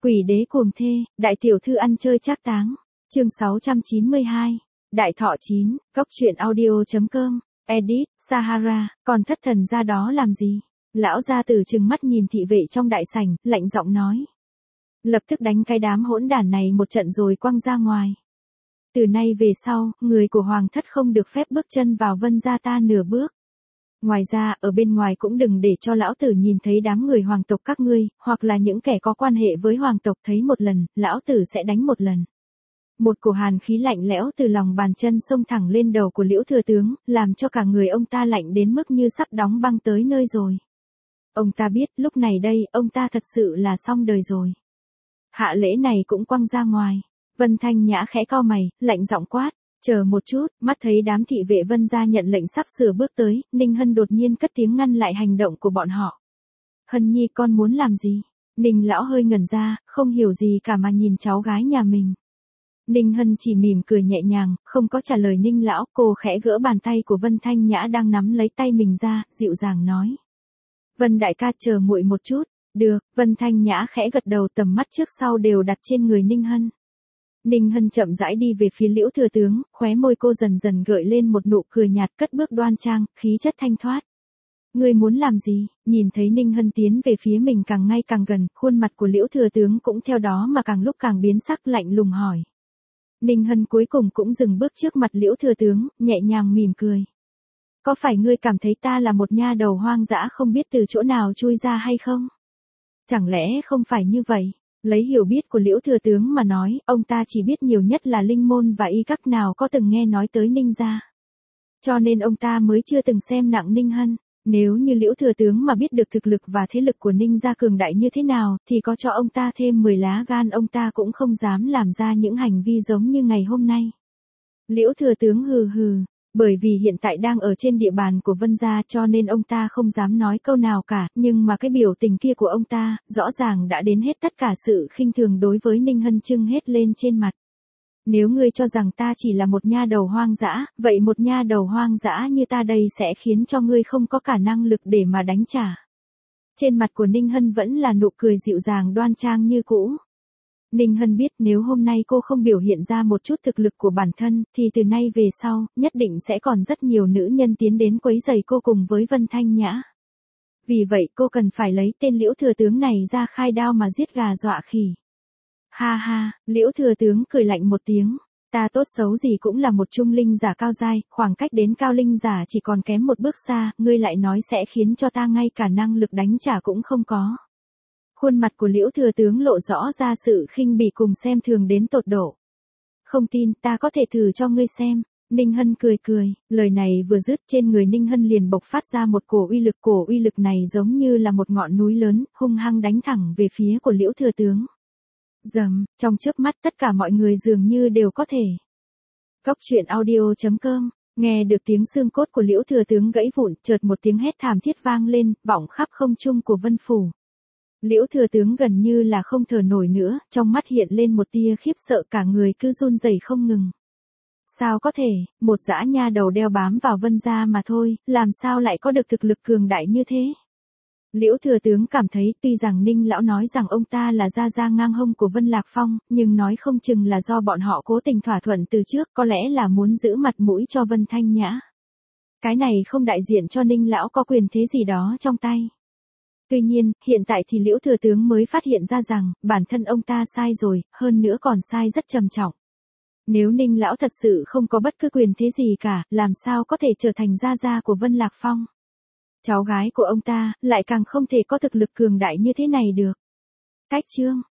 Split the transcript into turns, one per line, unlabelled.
Quỷ đế cuồng thê, đại tiểu thư ăn chơi trác táng. Chương 692. Đại thọ 9, góc truyện audio.com. Edit, Sahara, còn thất thần ra đó làm gì? Lão gia tử trừng mắt nhìn thị vệ trong đại sảnh, lạnh giọng nói. Lập tức đánh cái đám hỗn đản này một trận rồi quăng ra ngoài. Từ nay về sau, người của hoàng thất không được phép bước chân vào Vân gia ta nửa bước. Ngoài ra, ở bên ngoài cũng đừng để cho lão tử nhìn thấy đám người hoàng tộc các ngươi, hoặc là những kẻ có quan hệ với hoàng tộc thấy một lần, lão tử sẽ đánh một lần. Một cổ hàn khí lạnh lẽo từ lòng bàn chân xông thẳng lên đầu của Liễu thừa tướng, làm cho cả người ông ta lạnh đến mức như sắp đóng băng tới nơi rồi. Ông ta biết, lúc này đây, ông ta thật sự là xong đời rồi. Hạ lễ này cũng quăng ra ngoài. Vân Thanh Nhã khẽ cau mày, lạnh giọng quát. Chờ một chút, mắt thấy đám thị vệ Vân gia nhận lệnh sắp sửa bước tới, Ninh Hân đột nhiên cất tiếng ngăn lại hành động của bọn họ. Hân nhi con muốn làm gì? Ninh lão hơi ngẩn ra, không hiểu gì cả mà nhìn cháu gái nhà mình. Ninh Hân chỉ mỉm cười nhẹ nhàng, không có trả lời Ninh lão, cô khẽ gỡ bàn tay của Vân Thanh Nhã đang nắm lấy tay mình ra, dịu dàng nói. Vân đại ca chờ muội một chút. Được, Vân Thanh Nhã khẽ gật đầu, tầm mắt trước sau đều đặt trên người Ninh Hân. Ninh Hân chậm rãi đi về phía Liễu thừa tướng, khóe môi cô dần dần gợi lên một nụ cười nhạt, cất bước đoan trang, khí chất thanh thoát. Ngươi muốn làm gì? Nhìn thấy Ninh Hân tiến về phía mình càng ngày càng gần, khuôn mặt của Liễu thừa tướng cũng theo đó mà càng lúc càng biến sắc, lạnh lùng hỏi. Ninh Hân cuối cùng cũng dừng bước trước mặt Liễu thừa tướng, nhẹ nhàng mỉm cười. Có phải ngươi cảm thấy ta là một nha đầu hoang dã không biết từ chỗ nào chui ra hay không? Chẳng lẽ không phải như vậy? Lấy hiểu biết của Liễu thừa tướng mà nói, ông ta chỉ biết nhiều nhất là linh môn và y các nào có từng nghe nói tới Ninh gia. Cho nên ông ta mới chưa từng xem nặng Ninh Hân. Nếu như Liễu thừa tướng mà biết được thực lực và thế lực của Ninh gia cường đại như thế nào, thì có cho ông ta thêm 10 lá gan ông ta cũng không dám làm ra những hành vi giống như ngày hôm nay. Liễu thừa tướng hừ hừ. Bởi vì hiện tại đang ở trên địa bàn của Vân gia cho nên ông ta không dám nói câu nào cả, nhưng mà cái biểu tình kia của ông ta, rõ ràng đã đến hết tất cả sự khinh thường đối với Ninh Hân trưng hết lên trên mặt. Nếu ngươi cho rằng ta chỉ là một nha đầu hoang dã, vậy một nha đầu hoang dã như ta đây sẽ khiến cho ngươi không có cả năng lực để mà đánh trả. Trên mặt của Ninh Hân vẫn là nụ cười dịu dàng đoan trang như cũ. Ninh Hân biết nếu hôm nay cô không biểu hiện ra một chút thực lực của bản thân, thì từ nay về sau, nhất định sẽ còn rất nhiều nữ nhân tiến đến quấy rầy cô cùng với Vân Thanh Nhã. Vì vậy cô cần phải lấy tên Liễu thừa tướng này ra khai đao mà giết gà dọa khỉ. Ha ha, Liễu thừa tướng cười lạnh một tiếng. Ta tốt xấu gì cũng là một trung linh giả cao giai, khoảng cách đến cao linh giả chỉ còn kém một bước xa, ngươi lại nói sẽ khiến cho ta ngay cả năng lực đánh trả cũng không có. Khuôn mặt của Liễu thừa tướng lộ rõ ra sự khinh bỉ cùng xem thường đến tột độ. Không tin, ta có thể thử cho ngươi xem. Ninh Hân cười cười, lời này vừa dứt trên người Ninh Hân liền bộc phát ra một cổ uy lực này giống như là một ngọn núi lớn, hung hăng đánh thẳng về phía của Liễu thừa tướng. Dầm, trong chớp mắt tất cả mọi người dường như đều có thể. Góc truyện audio.com, nghe được tiếng xương cốt của Liễu thừa tướng gãy vụn, chợt một tiếng hét thảm thiết vang lên, vọng khắp không trung của Vân phủ. Liễu thừa tướng gần như là không thở nổi nữa, trong mắt hiện lên một tia khiếp sợ, cả người cứ run rẩy không ngừng. Sao có thể, một dã nha đầu đeo bám vào Vân gia mà thôi, làm sao lại có được thực lực cường đại như thế? Liễu thừa tướng cảm thấy tuy rằng Ninh lão nói rằng ông ta là gia gia ngang hông của Vân Lạc Phong, nhưng nói không chừng là do bọn họ cố tình thỏa thuận từ trước, có lẽ là muốn giữ mặt mũi cho Vân Thanh Nhã. Cái này không đại diện cho Ninh lão có quyền thế gì đó trong tay. Tuy nhiên, hiện tại thì Liễu thừa tướng mới phát hiện ra rằng, bản thân ông ta sai rồi, hơn nữa còn sai rất trầm trọng. Nếu Ninh lão thật sự không có bất cứ quyền thế gì cả, làm sao có thể trở thành gia gia của Vân Lạc Phong? Cháu gái của ông ta, lại càng không thể có thực lực cường đại như thế này được. Cách chương.